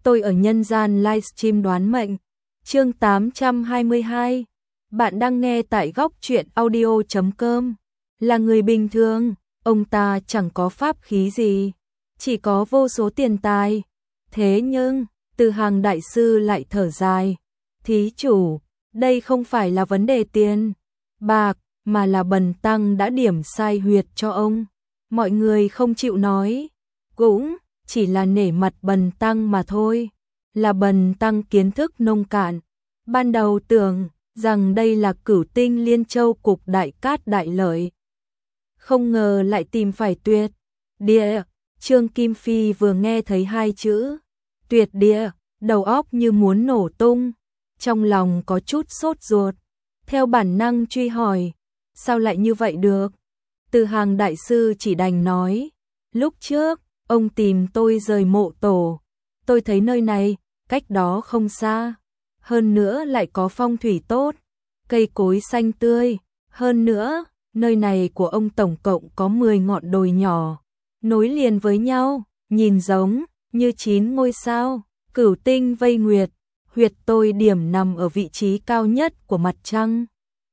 tôi ở nhân gian livestream đoán mệnh. Chương 822. Bạn đang nghe tại góc truyện audio.com. Là người bình thường, ông ta chẳng có pháp khí gì, chỉ có vô số tiền tài. Thế nhưng, Từ Hàng đại sư lại thở dài. Thí chủ, đây không phải là vấn đề tiền, bạc, mà là bần tăng đã điểm sai huyệt cho ông. Mọi người không chịu nói, cũng chỉ là nể mặt bần tăng mà thôi. Là bần tăng kiến thức nông cạn. Ban đầu tưởng rằng đây là Cửu Tinh Liên Châu cục đại cát đại lợi. Không ngờ lại tìm phải tuyệt địa. Trương Kim Phi vừa nghe thấy hai chữ tuyệt địa, đầu óc như muốn nổ tung, trong lòng có chút sốt ruột, theo bản năng truy hỏi, sao lại như vậy được? Từ Hàng đại sư chỉ đành nói, lúc trước, ông tìm tôi rời mộ tổ, tôi thấy nơi này, cách đó không xa, hơn nữa lại có phong thủy tốt, cây cối xanh tươi, hơn nữa, nơi này của ông tổng cộng có 10 ngọn đồi nhỏ, nối liền với nhau, nhìn giống như 9 ngôi sao, cửu tinh vây nguyệt, huyệt tôi điểm nằm ở vị trí cao nhất của mặt trăng.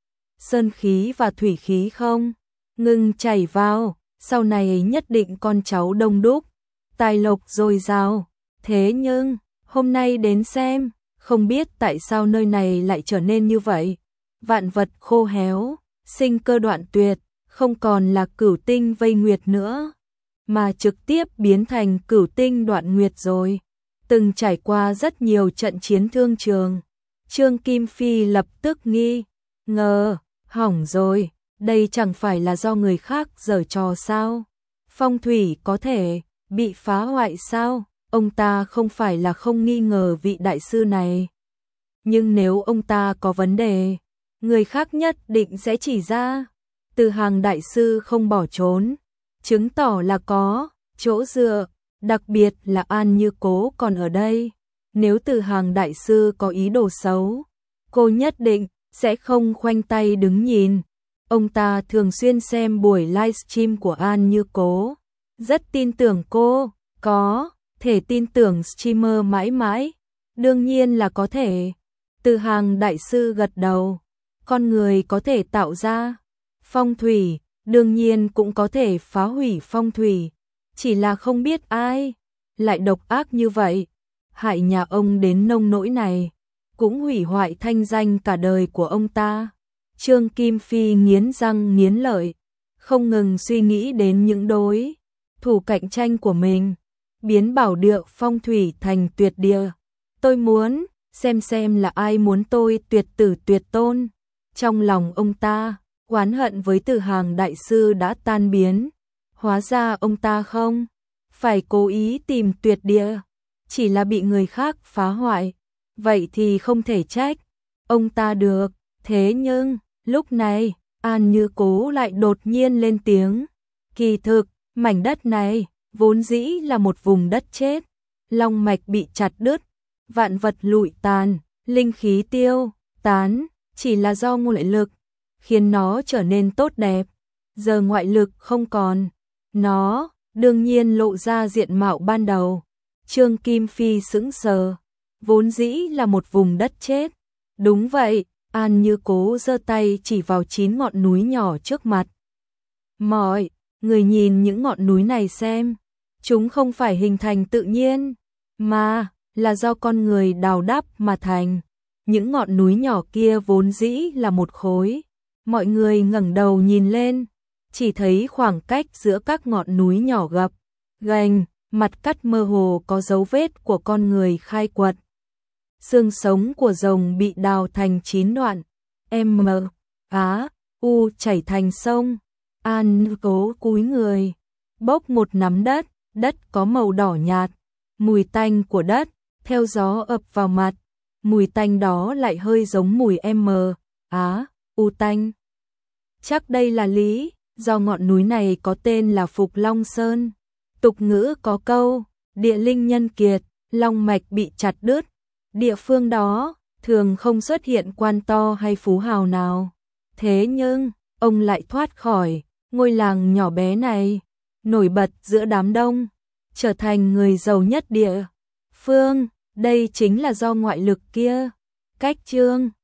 Sơn khí và thủy khí không ngừng chảy vào, sau này nhất định con cháu đông đúc, tài lộc dồi dào. Thế nhưng, hôm nay đến xem, không biết tại sao nơi này lại trở nên như vậy. Vạn vật khô héo, sinh cơ đoạn tuyệt, không còn là cửu tinh vây nguyệt nữa, mà trực tiếp biến thành cửu tinh đoạn nguyệt rồi. Từng trải qua rất nhiều trận chiến thương trường, Trương Kim Phi lập tức nghi ngờ, hỏng rồi, đây chẳng phải là do người khác giở trò sao? Phong thủy có thể bị phá hoại sao? Ông ta không phải là không nghi ngờ vị đại sư này. Nhưng nếu ông ta có vấn đề, người khác nhất định sẽ chỉ ra. Từ Hàng đại sư không bỏ trốn, chứng tỏ là có chỗ dựa, đặc biệt là An Như Cố còn ở đây. Nếu Từ Hàng đại sư có ý đồ xấu, cô nhất định sẽ không khoanh tay đứng nhìn. Ông ta thường xuyên xem buổi livestream của An Như Cố, rất tin tưởng cô, có thể tin tưởng streamer mãi mãi, đương nhiên là có thể. Từ Hàng đại sư gật đầu, con người có thể tạo ra phong thủy, đương nhiên cũng có thể phá hủy phong thủy, chỉ là không biết ai lại độc ác như vậy, hại nhà ông đến nông nỗi này, cũng hủy hoại thanh danh cả đời của ông ta. Trương Kim Phi nghiến răng nghiến lợi, không ngừng suy nghĩ đến những đối thủ cạnh tranh của mình, biến bảo địa phong thủy thành tuyệt địa. Tôi muốn xem là ai muốn tôi tuyệt tử tuyệt tôn. Trong lòng ông ta, oán hận với Từ Hàng đại sư đã tan biến. Hóa ra ông ta không phải cố ý tìm tuyệt địa, chỉ là bị người khác phá hoại. Vậy thì không thể trách ông ta được. Thế nhưng, lúc này, An Như Cố lại đột nhiên lên tiếng. Kỳ thực, mảnh đất này vốn dĩ là một vùng đất chết, long mạch bị chặt đứt, vạn vật lụi tàn, linh khí tiêu tán, chỉ là do ngoại lực khiến nó trở nên tốt đẹp. Giờ ngoại lực không còn, nó đương nhiên lộ ra diện mạo ban đầu. Trương Kim Phi sững sờ, vốn dĩ là một vùng đất chết. Đúng vậy, An Như Cố giơ tay chỉ vào 9 ngọn núi nhỏ trước mặt. Mọi người nhìn những ngọn núi này xem, chúng không phải hình thành tự nhiên, mà là do con người đào đắp mà thành. Những ngọn núi nhỏ kia vốn dĩ là một khối. Mọi người ngẩng đầu nhìn lên, chỉ thấy khoảng cách giữa các ngọn núi nhỏ gập ghềnh, mặt cắt mơ hồ có dấu vết của con người khai quật. Xương sống của rồng bị đào thành 9 đoạn, U chảy thành sông. An Cố cúi người, bốc một nắm đất, đất có màu đỏ nhạt, mùi tanh của đất theo gió ập vào mặt, mùi tanh đó lại hơi giống mùi U tanh. Chắc đây là lý do ngọn núi này có tên là Phục Long Sơn. Tục ngữ có câu, địa linh nhân kiệt, long mạch bị chặt đứt. Địa phương đó thường không xuất hiện quan to hay phú hào nào. Thế nhưng, ông lại thoát khỏi ngôi làng nhỏ bé này, nổi bật giữa đám đông, trở thành người giàu nhất địa phương. Đây chính là do ngoại lực kia. Cách chương